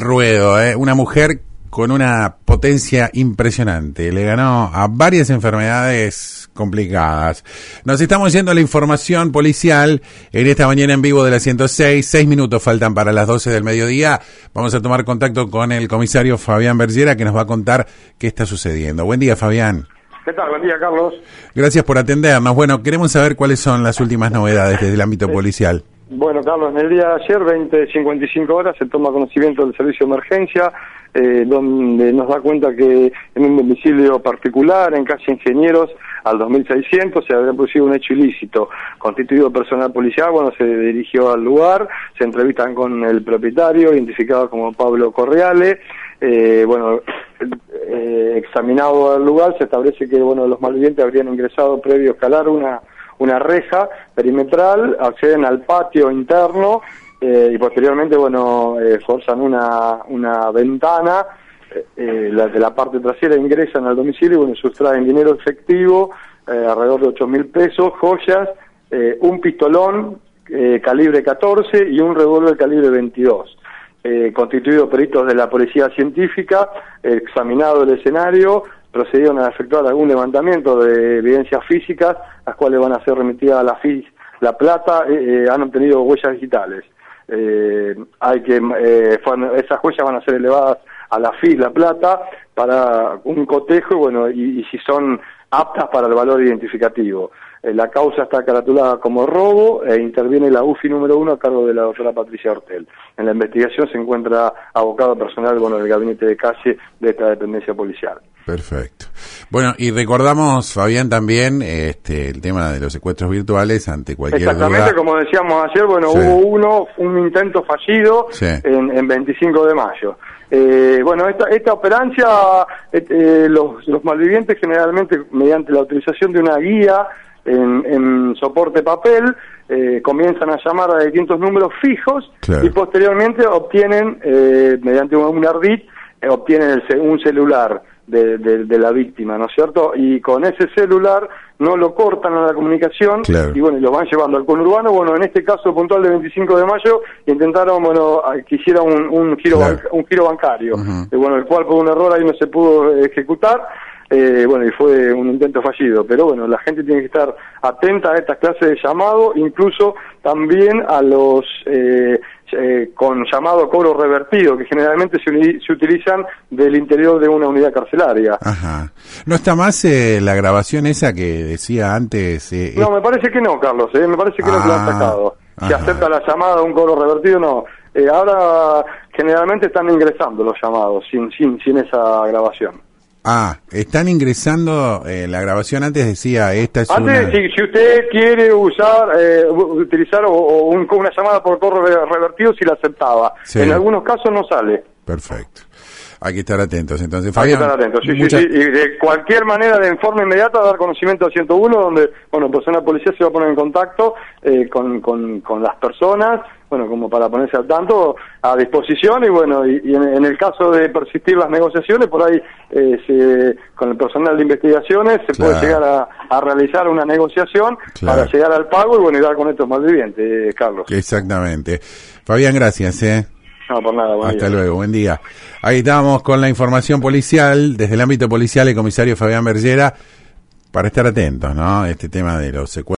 ruedo, una mujer con una potencia impresionante. Le ganó a varias enfermedades complicadas. Nos estamos yendo a la información policial en esta mañana en vivo de la 106. 6 minutos faltan para las 12 del mediodía. Vamos a tomar contacto con el comisario Fabián Bergera, que nos va a contar qué está sucediendo. Buen día, Fabián. ¿Qué tal? Buen día, Carlos. Gracias por atendernos. Bueno, queremos saber cuáles son las últimas novedades desde el ámbito policial. Bueno, Carlos, en el día de ayer, 20:55 se toma conocimiento del servicio de emergencia, donde nos da cuenta que en un domicilio particular, en calle Ingenieros, al 2600, se había producido un hecho ilícito. Constituido personal policial, se dirigió al lugar, se entrevistan con el propietario, identificado como Pablo Correale. Examinado el lugar, se establece que los malvivientes habrían ingresado previo a escalar una reja perimetral, acceden al patio interno y posteriormente forzan una ventana de la parte trasera, ingresan al domicilio y sustraen dinero efectivo, alrededor de 8.000 pesos, joyas, un pistolón calibre 14 y un revólver calibre 22. Constituidos peritos de la policía científica, examinado el escenario, procedieron a efectuar algún levantamiento de evidencias físicas, las cuales van a ser remitidas a la FIS La Plata. Han obtenido huellas digitales. Esas huellas van a ser elevadas a la FIS La Plata para un cotejo y si son aptas para el valor identificativo. La causa está caratulada como robo e interviene la UFI número 1 a cargo de la doctora Patricia Hortel. En la investigación se encuentra abocado personal del gabinete de calle de esta dependencia policial. Perfecto. Bueno, y recordamos, Fabián, también el tema de los secuestros virtuales ante cualquier Exactamente, duda. Como decíamos ayer, sí. Hubo un intento fallido, sí, en 25 de mayo. Esta operancia, los malvivientes generalmente, mediante la utilización de una guía en soporte papel, comienzan a llamar a distintos números fijos, claro, y posteriormente obtienen, mediante un ardid, obtienen un celular de la víctima, ¿no es cierto? Y con ese celular no lo cortan a la comunicación, claro, y lo van llevando al conurbano. En este caso puntual de 25 de mayo, intentaron que hiciera un giro, claro, un giro bancario, el cual por un error ahí no se pudo ejecutar. Y fue un intento fallido, pero la gente tiene que estar atenta a estas clases de llamado, incluso también a los con llamado a cobro revertido, que generalmente se utilizan del interior de una unidad carcelaria. Ajá. ¿No está más la grabación esa que decía antes? No, me parece que no, Carlos, me parece que no lo han sacado. Si acepta la llamada a un cobro revertido, no. Ahora generalmente están ingresando los llamados sin esa grabación. Están ingresando, la grabación antes decía, esta es si usted quiere utilizar una llamada por cobro revertido, si la aceptaba. Sí. En algunos casos no sale. Perfecto. Hay que estar atentos, entonces, Fabián. Hay que estar atentos, sí. Y de cualquier manera, de forma inmediata, dar conocimiento al 101, donde, personal policía se va a poner en contacto con las personas, como para ponerse al tanto, a disposición, y en el caso de persistir las negociaciones, por ahí, con el personal de investigaciones, se puede llegar a realizar una negociación para llegar al pago y dar con estos malvivientes, Carlos. Exactamente. Fabián, gracias, No, por nada. Hasta luego, buen día. Ahí estamos con la información policial, desde el ámbito policial, el comisario Fabián Bergera, para estar atentos, ¿no? Este tema de los secuestros.